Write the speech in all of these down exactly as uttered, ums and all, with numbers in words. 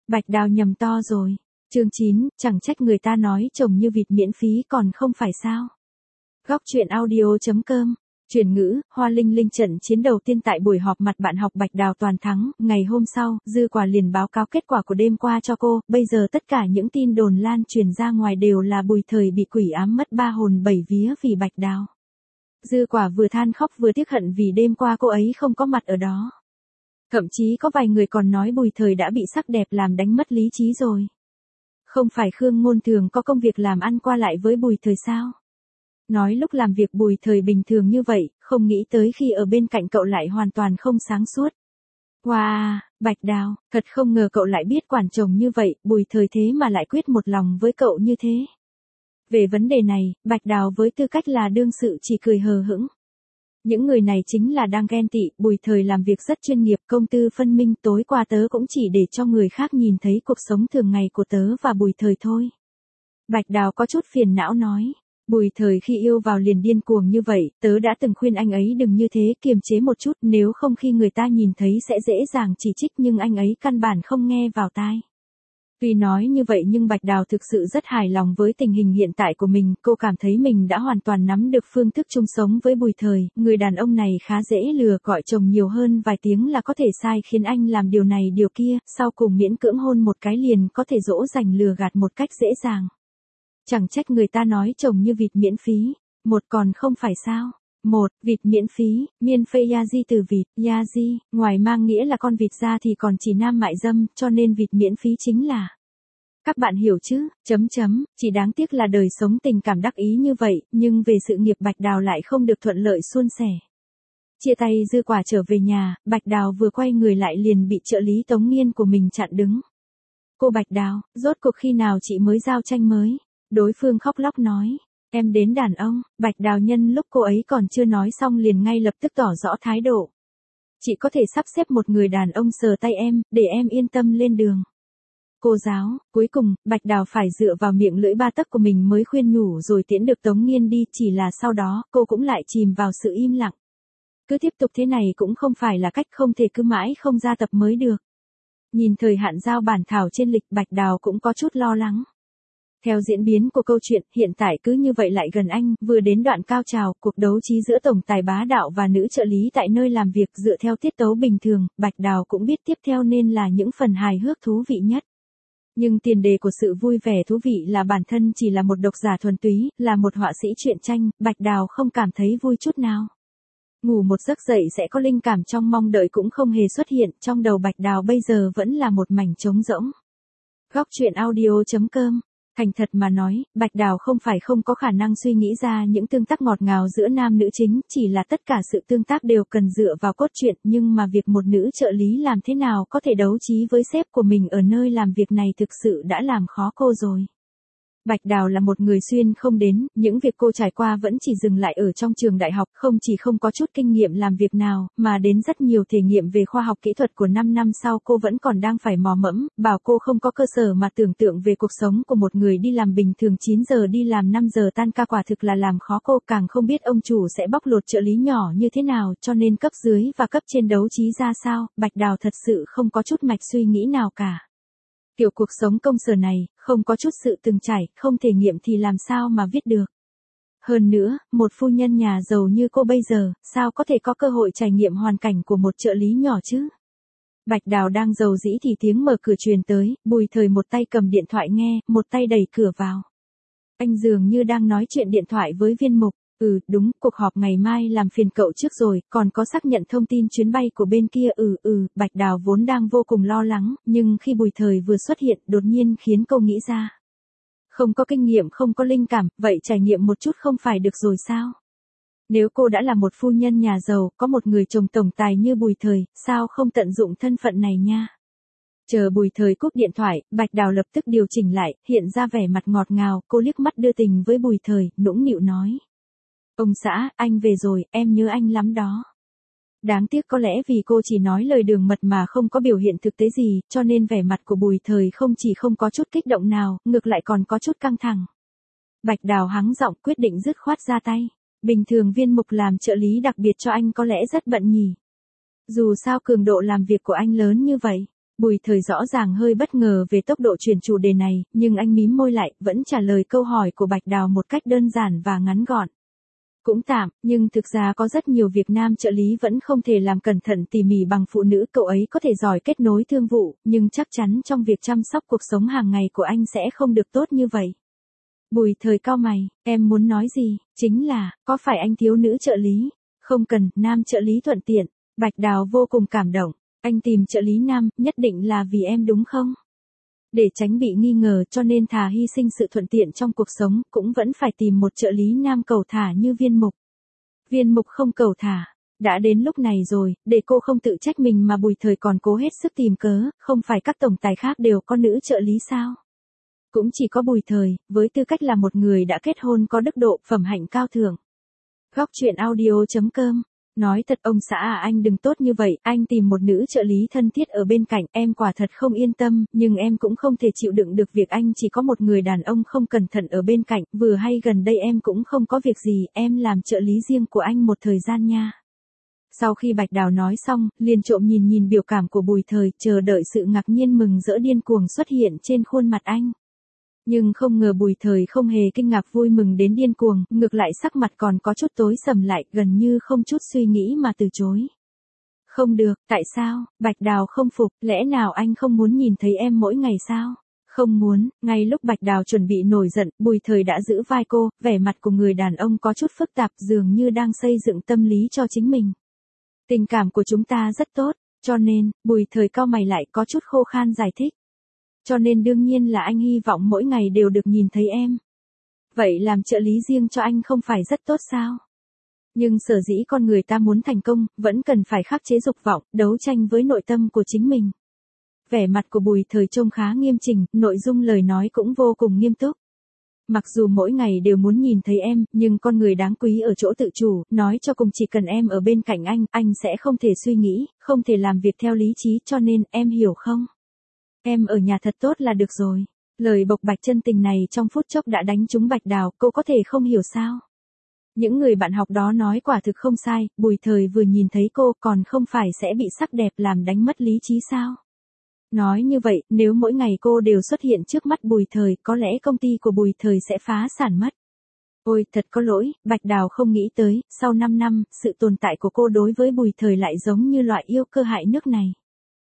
Bạch Đào nhầm to rồi. Chương chín, chẳng trách người ta nói chồng như vịt miễn phí còn không phải sao. Góc truyện audio.com. Chuyển ngữ, Hoa Linh Linh trận chiến đầu tiên tại buổi họp mặt bạn học Bạch Đào toàn thắng, ngày hôm sau, Dư Quả liền báo cáo kết quả của đêm qua cho cô, bây giờ tất cả những tin đồn lan truyền ra ngoài đều là Bùi Thời bị quỷ ám mất ba hồn bảy vía vì Bạch Đào. Dư Quả vừa than khóc vừa tiếc hận vì đêm qua cô ấy không có mặt ở đó. Thậm chí có vài người còn nói Bùi Thời đã bị sắc đẹp làm đánh mất lý trí rồi. Không phải Khương Ngôn Thường có công việc làm ăn qua lại với Bùi Thời sao? Nói lúc làm việc Bùi Thời bình thường như vậy, không nghĩ tới khi ở bên cạnh cậu lại hoàn toàn không sáng suốt. Wow, Bạch Đào, thật không ngờ cậu lại biết quản chồng như vậy, Bùi Thời thế mà lại quyết một lòng với cậu như thế. Về vấn đề này, Bạch Đào với tư cách là đương sự chỉ cười hờ hững. Những người này chính là đang ghen tị, Bùi Thời làm việc rất chuyên nghiệp, công tư phân minh, tối qua tớ cũng chỉ để cho người khác nhìn thấy cuộc sống thường ngày của tớ và Bùi Thời thôi. Bạch Đào có chút phiền não nói. Bùi Thời khi yêu vào liền điên cuồng như vậy, tớ đã từng khuyên anh ấy đừng như thế, kiềm chế một chút, nếu không khi người ta nhìn thấy sẽ dễ dàng chỉ trích, nhưng anh ấy căn bản không nghe vào tai. Tuy nói như vậy nhưng Bạch Đào thực sự rất hài lòng với tình hình hiện tại của mình, cô cảm thấy mình đã hoàn toàn nắm được phương thức chung sống với Bùi Thời, người đàn ông này khá dễ lừa, gọi chồng nhiều hơn vài tiếng là có thể sai khiến anh làm điều này điều kia, sau cùng miễn cưỡng hôn một cái liền có thể dỗ dành lừa gạt một cách dễ dàng. Chẳng trách người ta nói chồng như vịt miễn phí, một còn không phải sao. Một, vịt miễn phí, miên phê yaji từ vịt, yaji, ngoài mang nghĩa là con vịt ra thì còn chỉ nam mại dâm, cho nên vịt miễn phí chính là. Các bạn hiểu chứ, chấm chấm, chỉ đáng tiếc là đời sống tình cảm đắc ý như vậy, nhưng về sự nghiệp Bạch Đào lại không được thuận lợi suôn sẻ. Chia tay Dư Quả trở về nhà, Bạch Đào vừa quay người lại liền bị trợ lý Tống Nghiên của mình chặn đứng. Cô Bạch Đào, rốt cuộc khi nào chị mới giao tranh mới? Đối phương khóc lóc nói, em đến đàn ông. Bạch Đào nhân lúc cô ấy còn chưa nói xong liền ngay lập tức tỏ rõ thái độ. Chị có thể sắp xếp một người đàn ông sờ tay em, để em yên tâm lên đường. Cô giáo, cuối cùng, Bạch Đào phải dựa vào miệng lưỡi ba tấc của mình mới khuyên nhủ rồi tiễn được Tống Nghiên đi, chỉ là sau đó, cô cũng lại chìm vào sự im lặng. Cứ tiếp tục thế này cũng không phải là cách, không thể cứ mãi không ra tập mới được. Nhìn thời hạn giao bản thảo trên lịch, Bạch Đào cũng có chút lo lắng. Theo diễn biến của câu chuyện, hiện tại cứ như vậy lại gần anh, vừa đến đoạn cao trào, cuộc đấu trí giữa tổng tài bá đạo và nữ trợ lý tại nơi làm việc dựa theo tiết tấu bình thường, Bạch Đào cũng biết tiếp theo nên là những phần hài hước thú vị nhất. Nhưng tiền đề của sự vui vẻ thú vị là bản thân chỉ là một độc giả thuần túy, là một họa sĩ truyện tranh, Bạch Đào không cảm thấy vui chút nào. Ngủ một giấc dậy sẽ có linh cảm trong mong đợi cũng không hề xuất hiện, trong đầu Bạch Đào bây giờ vẫn là một mảnh trống rỗng. Góc truyện audio.com. Thành thật mà nói, Bạch Đào không phải không có khả năng suy nghĩ ra những tương tác ngọt ngào giữa nam nữ chính, chỉ là tất cả sự tương tác đều cần dựa vào cốt truyện, nhưng mà việc một nữ trợ lý làm thế nào có thể đấu trí với sếp của mình ở nơi làm việc này thực sự đã làm khó cô rồi. Bạch Đào là một người xuyên không đến, những việc cô trải qua vẫn chỉ dừng lại ở trong trường đại học, không chỉ không có chút kinh nghiệm làm việc nào, mà đến rất nhiều thể nghiệm về khoa học kỹ thuật của năm năm sau cô vẫn còn đang phải mò mẫm, bảo cô không có cơ sở mà tưởng tượng về cuộc sống của một người đi làm bình thường chín giờ đi làm năm giờ tan ca, quả thực là làm khó cô, càng không biết ông chủ sẽ bóc lột trợ lý nhỏ như thế nào, cho nên cấp dưới và cấp trên đấu trí ra sao, Bạch Đào thật sự không có chút mạch suy nghĩ nào cả. Kiểu cuộc sống công sở này, không có chút sự từng trải, không thể nghiệm thì làm sao mà viết được. Hơn nữa, một phu nhân nhà giàu như cô bây giờ, sao có thể có cơ hội trải nghiệm hoàn cảnh của một trợ lý nhỏ chứ? Bạch Đào đang giàu dĩ thì tiếng mở cửa truyền tới, Bùi Thời một tay cầm điện thoại nghe, một tay đẩy cửa vào. Anh dường như đang nói chuyện điện thoại với Viên Mục. Ừ, đúng, cuộc họp ngày mai làm phiền cậu trước rồi, còn có xác nhận thông tin chuyến bay của bên kia. Ừ ừ, Bạch Đào vốn đang vô cùng lo lắng, nhưng khi Bùi Thời vừa xuất hiện, đột nhiên khiến cô nghĩ ra. Không có kinh nghiệm, không có linh cảm, vậy trải nghiệm một chút không phải được rồi sao? Nếu cô đã là một phu nhân nhà giàu, có một người chồng tổng tài như Bùi Thời, sao không tận dụng thân phận này nha? Chờ Bùi Thời cúp điện thoại, Bạch Đào lập tức điều chỉnh lại, hiện ra vẻ mặt ngọt ngào, cô liếc mắt đưa tình với Bùi Thời, nũng nịu nói. Ông xã, anh về rồi, em nhớ anh lắm đó. Đáng tiếc có lẽ vì cô chỉ nói lời đường mật mà không có biểu hiện thực tế gì, cho nên vẻ mặt của Bùi Thời không chỉ không có chút kích động nào, ngược lại còn có chút căng thẳng. Bạch Đào hắng giọng quyết định dứt khoát ra tay. Bình thường Viên Mục làm trợ lý đặc biệt cho anh có lẽ rất bận nhỉ. Dù sao cường độ làm việc của anh lớn như vậy. Bùi Thời rõ ràng hơi bất ngờ về tốc độ chuyển chủ đề này, nhưng anh mím môi lại, vẫn trả lời câu hỏi của Bạch Đào một cách đơn giản và ngắn gọn. Cũng tạm, nhưng thực ra có rất nhiều việc nam trợ lý vẫn không thể làm cẩn thận tỉ mỉ bằng phụ nữ, cậu ấy có thể giỏi kết nối thương vụ, nhưng chắc chắn trong việc chăm sóc cuộc sống hàng ngày của anh sẽ không được tốt như vậy. Bùi Thời cau mày, em muốn nói gì, chính là, có phải anh thiếu nữ trợ lý? Không cần, nam trợ lý thuận tiện. Bạch Đào vô cùng cảm động, anh tìm trợ lý nam, nhất định là vì em đúng không? Để tránh bị nghi ngờ cho nên thà hy sinh sự thuận tiện trong cuộc sống, cũng vẫn phải tìm một trợ lý nam cầu thả như Viên Mục. Viên Mục không cầu thả. Đã đến lúc này rồi, để cô không tự trách mình mà Bùi Thời còn cố hết sức tìm cớ, không phải các tổng tài khác đều có nữ trợ lý sao? Cũng chỉ có Bùi Thời, với tư cách là một người đã kết hôn có đức độ, phẩm hạnh cao thượng. Góc truyện audio chấm com. Nói thật ông xã à, anh đừng tốt như vậy, anh tìm một nữ trợ lý thân thiết ở bên cạnh, em quả thật không yên tâm, nhưng em cũng không thể chịu đựng được việc anh chỉ có một người đàn ông không cẩn thận ở bên cạnh, vừa hay gần đây em cũng không có việc gì, em làm trợ lý riêng của anh một thời gian nha. Sau khi Bạch Đào nói xong, liền trộm nhìn nhìn biểu cảm của Bùi Thời, chờ đợi sự ngạc nhiên mừng rỡ điên cuồng xuất hiện trên khuôn mặt anh. Nhưng không ngờ Bùi Thời không hề kinh ngạc vui mừng đến điên cuồng, ngược lại sắc mặt còn có chút tối sầm lại, gần như không chút suy nghĩ mà từ chối. Không được, tại sao? Bạch Đào không phục, lẽ nào anh không muốn nhìn thấy em mỗi ngày sao? Không muốn. Ngay lúc Bạch Đào chuẩn bị nổi giận, Bùi Thời đã giữ vai cô, vẻ mặt của người đàn ông có chút phức tạp, dường như đang xây dựng tâm lý cho chính mình. Tình cảm của chúng ta rất tốt, cho nên, Bùi Thời cau mày lại có chút khô khan giải thích. Cho nên đương nhiên là anh hy vọng mỗi ngày đều được nhìn thấy em. Vậy làm trợ lý riêng cho anh không phải rất tốt sao? Nhưng sở dĩ con người ta muốn thành công, vẫn cần phải khắc chế dục vọng, đấu tranh với nội tâm của chính mình. Vẻ mặt của Bùi Thời trông khá nghiêm chỉnh, nội dung lời nói cũng vô cùng nghiêm túc. Mặc dù mỗi ngày đều muốn nhìn thấy em, nhưng con người đáng quý ở chỗ tự chủ, nói cho cùng chỉ cần em ở bên cạnh anh, anh sẽ không thể suy nghĩ, không thể làm việc theo lý trí, cho nên, em hiểu không? Em ở nhà thật tốt là được rồi. Lời bộc bạch chân tình này trong phút chốc đã đánh trúng Bạch Đào, cô có thể không hiểu sao? Những người bạn học đó nói quả thực không sai, Bùi Thời vừa nhìn thấy cô còn không phải sẽ bị sắc đẹp làm đánh mất lý trí sao? Nói như vậy, nếu mỗi ngày cô đều xuất hiện trước mắt Bùi Thời, có lẽ công ty của Bùi Thời sẽ phá sản mất. Ôi, thật có lỗi, Bạch Đào không nghĩ tới, sau năm năm, sự tồn tại của cô đối với Bùi Thời lại giống như loại yêu cơ hại nước này.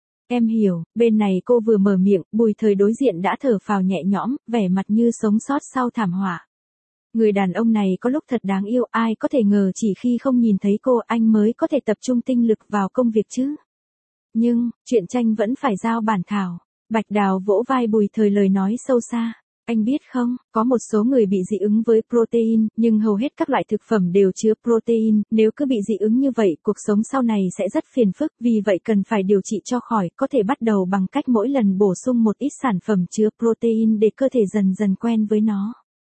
Em hiểu, bên này cô vừa mở miệng, Bùi Thời đối diện đã thở phào nhẹ nhõm, vẻ mặt như sống sót sau thảm họa. Người đàn ông này có lúc thật đáng yêu, ai có thể ngờ chỉ khi không nhìn thấy cô anh mới có thể tập trung tinh lực vào công việc chứ. Nhưng, truyện tranh vẫn phải giao bản thảo. Bạch Đào vỗ vai Bùi Thời lời nói sâu xa. Anh biết không, có một số người bị dị ứng với protein, nhưng hầu hết các loại thực phẩm đều chứa protein, nếu cứ bị dị ứng như vậy, cuộc sống sau này sẽ rất phiền phức, vì vậy cần phải điều trị cho khỏi, có thể bắt đầu bằng cách mỗi lần bổ sung một ít sản phẩm chứa protein để cơ thể dần dần quen với nó.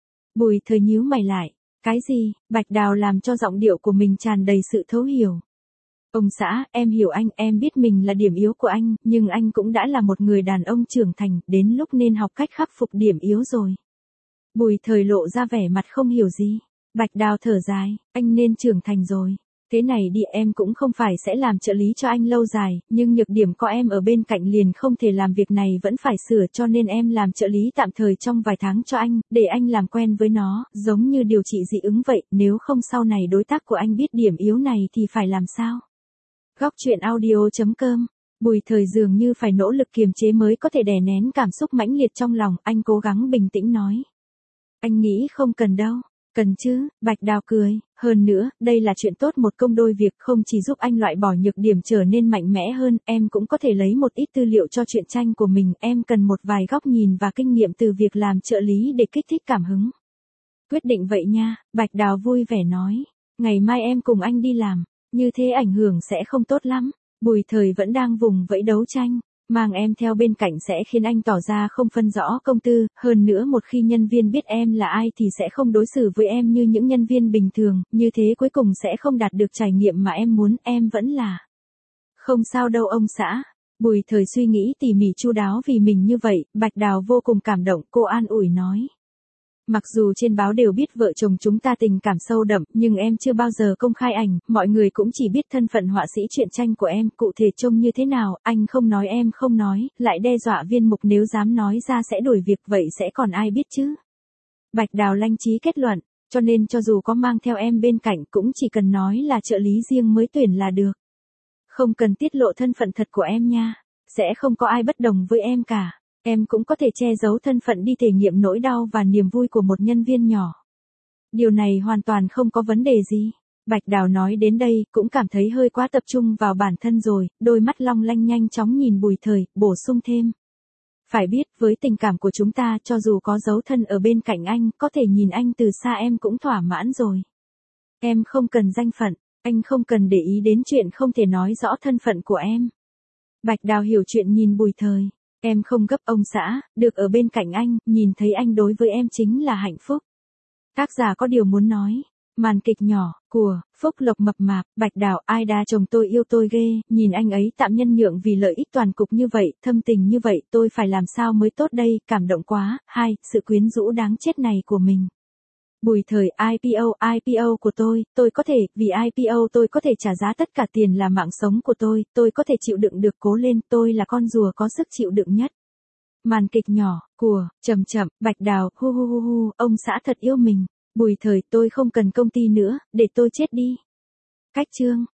Bùi Thời nhíu mày lại. Cái gì? Bạch Đào làm cho giọng điệu của mình tràn đầy sự thấu hiểu. Ông xã, em hiểu anh, em biết mình là điểm yếu của anh, nhưng anh cũng đã là một người đàn ông trưởng thành, đến lúc nên học cách khắc phục điểm yếu rồi. Bùi Thời lộ ra vẻ mặt không hiểu gì. Bạch Đào thở dài, anh nên trưởng thành rồi. Thế này đi, em cũng không phải sẽ làm trợ lý cho anh lâu dài, nhưng nhược điểm có em ở bên cạnh liền không thể làm việc này vẫn phải sửa, cho nên em làm trợ lý tạm thời trong vài tháng cho anh, để anh làm quen với nó, giống như điều trị dị ứng vậy, nếu không sau này đối tác của anh biết điểm yếu này thì phải làm sao? Góc truyện audio chấm com. Bùi Thời dường như phải nỗ lực kiềm chế mới có thể đè nén cảm xúc mãnh liệt trong lòng, anh cố gắng bình tĩnh nói. Anh nghĩ không cần đâu. Cần chứ, Bạch Đào cười, hơn nữa, đây là chuyện tốt một công đôi việc, không chỉ giúp anh loại bỏ nhược điểm trở nên mạnh mẽ hơn, em cũng có thể lấy một ít tư liệu cho truyện tranh của mình, em cần một vài góc nhìn và kinh nghiệm từ việc làm trợ lý để kích thích cảm hứng. Quyết định vậy nha, Bạch Đào vui vẻ nói, ngày mai em cùng anh đi làm, như thế ảnh hưởng sẽ không tốt lắm, Bùi Thời vẫn đang vùng vẫy đấu tranh. Mang em theo bên cạnh sẽ khiến anh tỏ ra không phân rõ công tư, hơn nữa một khi nhân viên biết em là ai thì sẽ không đối xử với em như những nhân viên bình thường, như thế cuối cùng sẽ không đạt được trải nghiệm mà em muốn, em vẫn là. Không sao đâu ông xã. Bùi Thời suy nghĩ tỉ mỉ chu đáo vì mình như vậy, Bạch Đào vô cùng cảm động, cô an ủi nói. Mặc dù trên báo đều biết vợ chồng chúng ta tình cảm sâu đậm, nhưng em chưa bao giờ công khai ảnh, mọi người cũng chỉ biết thân phận họa sĩ truyện tranh của em, cụ thể trông như thế nào, anh không nói em không nói, lại đe dọa viên mục nếu dám nói ra sẽ đổi việc, vậy sẽ còn ai biết chứ. Bạch Đào lanh trí kết luận, cho nên cho dù có mang theo em bên cạnh cũng chỉ cần nói là trợ lý riêng mới tuyển là được. Không cần tiết lộ thân phận thật của em nha, sẽ không có ai bất đồng với em cả. Em cũng có thể che giấu thân phận đi thể nghiệm nỗi đau và niềm vui của một nhân viên nhỏ. Điều này hoàn toàn không có vấn đề gì. Bạch Đào nói đến đây cũng cảm thấy hơi quá tập trung vào bản thân rồi, đôi mắt long lanh nhanh chóng nhìn Bùi Thời, bổ sung thêm. Phải biết với tình cảm của chúng ta cho dù có dấu thân ở bên cạnh anh, có thể nhìn anh từ xa em cũng thỏa mãn rồi. Em không cần danh phận, anh không cần để ý đến chuyện không thể nói rõ thân phận của em. Bạch Đào hiểu chuyện nhìn Bùi Thời. Em không gấp ông xã, được ở bên cạnh anh, nhìn thấy anh đối với em chính là hạnh phúc. Tác giả có điều muốn nói. Màn kịch nhỏ, của, Phúc Lộc mập mạp, Bạch Đào, ai đa chồng tôi yêu tôi ghê, nhìn anh ấy tạm nhân nhượng vì lợi ích toàn cục như vậy, thâm tình như vậy, tôi phải làm sao mới tốt đây, cảm động quá. Hai, sự quyến rũ đáng chết này của mình. Bùi Thời, i pê o, i pê o của tôi, tôi có thể, vì i pê o tôi có thể trả giá tất cả tiền là mạng sống của tôi, tôi có thể chịu đựng được, cố lên, tôi là con rùa có sức chịu đựng nhất. Màn kịch nhỏ, của, chậm chậm, Bạch Đào, hu hu hu hu, ông xã thật yêu mình. Bùi Thời, tôi không cần công ty nữa, để tôi chết đi. Cách chương.